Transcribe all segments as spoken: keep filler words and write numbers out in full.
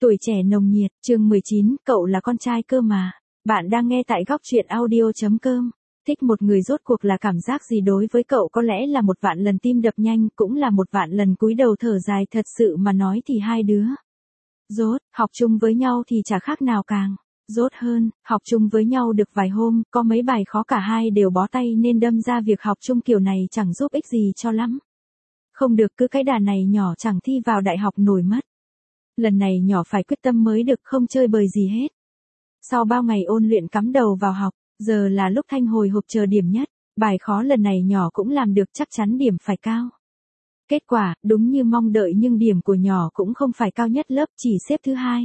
Tuổi trẻ nồng nhiệt, chương mười chín, cậu là con trai cơ mà. Bạn đang nghe tại góc truyện audio chấm com. Thích một người rốt cuộc là cảm giác gì đối với cậu? Có lẽ là một vạn lần tim đập nhanh, cũng là một vạn lần cúi đầu thở dài. Thật sự mà nói thì hai đứa rốt, học chung với nhau thì chả khác nào càng rốt hơn. Học chung với nhau được vài hôm, có mấy bài khó cả hai đều bó tay nên đâm ra việc học chung kiểu này chẳng giúp ích gì cho lắm. Không được, cứ cái đà này nhỏ chẳng thi vào đại học nổi mất. Lần này nhỏ phải quyết tâm mới được, không chơi bời gì hết. Sau bao ngày ôn luyện cắm đầu vào học, giờ là lúc Thanh hồi hộp chờ điểm nhất. Bài khó lần này nhỏ cũng làm được, chắc chắn điểm phải cao. Kết quả, đúng như mong đợi nhưng điểm của nhỏ cũng không phải cao nhất lớp, chỉ xếp thứ hai.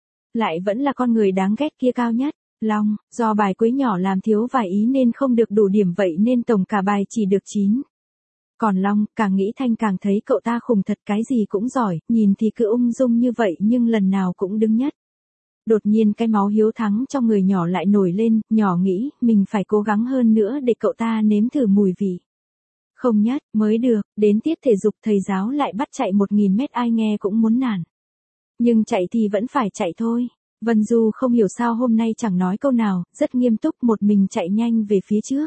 Lại vẫn là con người đáng ghét kia cao nhất. Long, do bài cuối nhỏ làm thiếu vài ý nên không được đủ điểm, vậy nên tổng cả bài chỉ được chín. Còn Long, càng nghĩ Thanh càng thấy cậu ta khùng thật, cái gì cũng giỏi, nhìn thì cứ ung dung như vậy nhưng lần nào cũng đứng nhất. Đột nhiên cái máu hiếu thắng trong người nhỏ lại nổi lên, nhỏ nghĩ mình phải cố gắng hơn nữa để cậu ta nếm thử mùi vị. Không nhất, mới được, đến tiết thể dục thầy giáo lại bắt chạy một nghìn mét, ai nghe cũng muốn nản. Nhưng chạy thì vẫn phải chạy thôi. Vân Du không hiểu sao hôm nay chẳng nói câu nào, rất nghiêm túc một mình chạy nhanh về phía trước.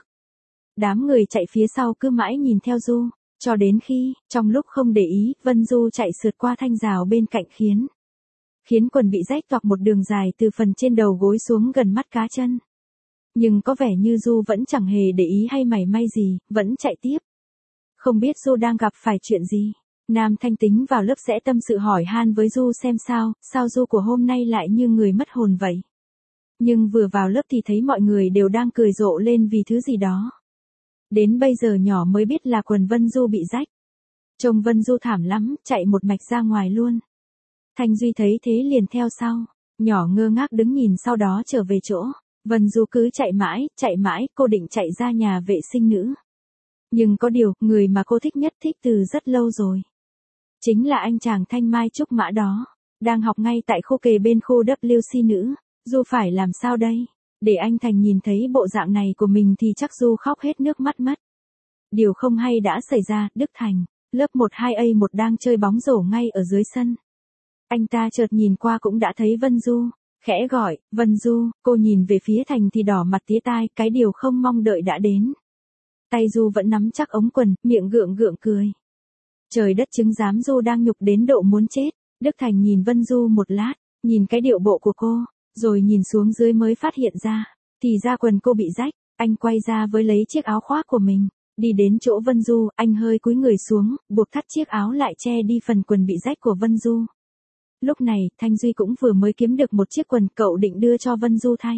Đám người chạy phía sau cứ mãi nhìn theo Du, cho đến khi, trong lúc không để ý, Vân Du chạy sượt qua thanh rào bên cạnh khiến. Khiến quần bị rách toạc một đường dài từ phần trên đầu gối xuống gần mắt cá chân. Nhưng có vẻ như Du vẫn chẳng hề để ý hay mảy may gì, vẫn chạy tiếp. Không biết Du đang gặp phải chuyện gì. Nam Thanh tính vào lớp sẽ tâm sự hỏi han với Du xem sao, sao Du của hôm nay lại như người mất hồn vậy. Nhưng vừa vào lớp thì thấy mọi người đều đang cười rộ lên vì thứ gì đó. Đến bây giờ nhỏ mới biết là quần Vân Du bị rách. Trông Vân Du thảm lắm, chạy một mạch ra ngoài luôn. Thanh Duy thấy thế liền theo sau. Nhỏ ngơ ngác đứng nhìn, sau đó trở về chỗ. Vân Du cứ chạy mãi, chạy mãi, cô định chạy ra nhà vệ sinh nữ. Nhưng có điều, người mà cô thích nhất thích từ rất lâu rồi. Chính là anh chàng Thanh Mai Trúc Mã đó. Đang học ngay tại khu kề bên khu W C nữ. Du phải làm sao đây? Để anh Thành nhìn thấy bộ dạng này của mình thì chắc Du khóc hết nước mắt mất. Điều không hay đã xảy ra, Đức Thành, lớp một hai A một đang chơi bóng rổ ngay ở dưới sân. Anh ta chợt nhìn qua cũng đã thấy Vân Du, khẽ gọi, Vân Du, cô nhìn về phía Thành thì đỏ mặt tía tai, cái điều không mong đợi đã đến. Tay Du vẫn nắm chắc ống quần, miệng gượng gượng cười. Trời đất chứng giám, Du đang nhục đến độ muốn chết. Đức Thành nhìn Vân Du một lát, nhìn cái điệu bộ của cô. Rồi nhìn xuống dưới mới phát hiện ra, thì ra quần cô bị rách. Anh quay ra với lấy chiếc áo khoác của mình, đi đến chỗ Vân Du, anh hơi cúi người xuống, buộc thắt chiếc áo lại che đi phần quần bị rách của Vân Du. Lúc này, Thanh Duy cũng vừa mới kiếm được một chiếc quần, cậu định đưa cho Vân Du thay.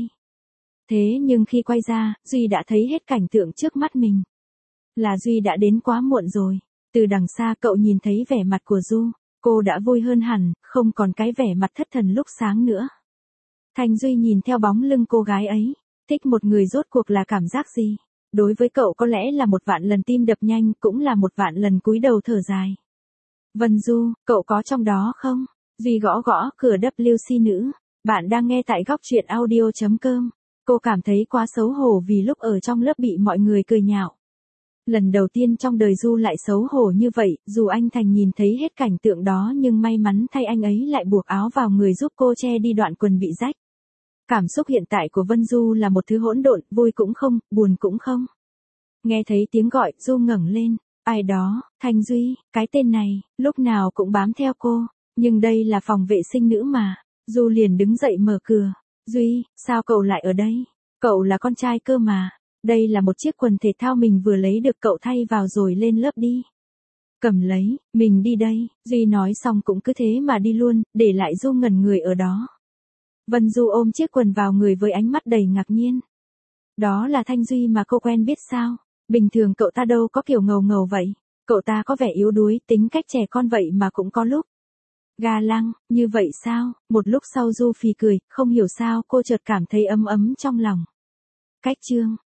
Thế nhưng khi quay ra, Duy đã thấy hết cảnh tượng trước mắt mình. Là Duy đã đến quá muộn rồi. Từ đằng xa cậu nhìn thấy vẻ mặt của Du, cô đã vui hơn hẳn, không còn cái vẻ mặt thất thần lúc sáng nữa. Thanh Duy nhìn theo bóng lưng cô gái ấy, thích một người rốt cuộc là cảm giác gì? Đối với cậu có lẽ là một vạn lần tim đập nhanh, cũng là một vạn lần cúi đầu thở dài. Vân Du, cậu có trong đó không? Duy gõ gõ cửa W C nữ. Bạn đang nghe tại góc truyện audio chấm com. Cô cảm thấy quá xấu hổ vì lúc ở trong lớp bị mọi người cười nhạo. Lần đầu tiên trong đời Du lại xấu hổ như vậy, dù anh Thành nhìn thấy hết cảnh tượng đó nhưng may mắn thay anh ấy lại buộc áo vào người giúp cô che đi đoạn quần bị rách. Cảm xúc hiện tại của Vân Du là một thứ hỗn độn, vui cũng không, buồn cũng không. Nghe thấy tiếng gọi, Du ngẩng lên, ai đó, Thanh Duy, cái tên này, lúc nào cũng bám theo cô, nhưng đây là phòng vệ sinh nữ mà. Du liền đứng dậy mở cửa, Duy, sao cậu lại ở đây? Cậu là con trai cơ mà. Đây là một chiếc quần thể thao mình vừa lấy được, cậu thay vào rồi lên lớp đi. Cầm lấy, mình đi đây. Duy nói xong cũng cứ thế mà đi luôn, để lại Du ngẩn người ở đó. Vân Du ôm chiếc quần vào người với ánh mắt đầy ngạc nhiên. Đó là Thanh Duy mà cô quen biết sao? Bình thường cậu ta đâu có kiểu ngầu ngầu vậy. Cậu ta có vẻ yếu đuối, tính cách trẻ con vậy mà cũng có lúc ga lăng, như vậy sao? Một lúc sau Du phì cười, không hiểu sao cô chợt cảm thấy ấm ấm trong lòng. Cách chương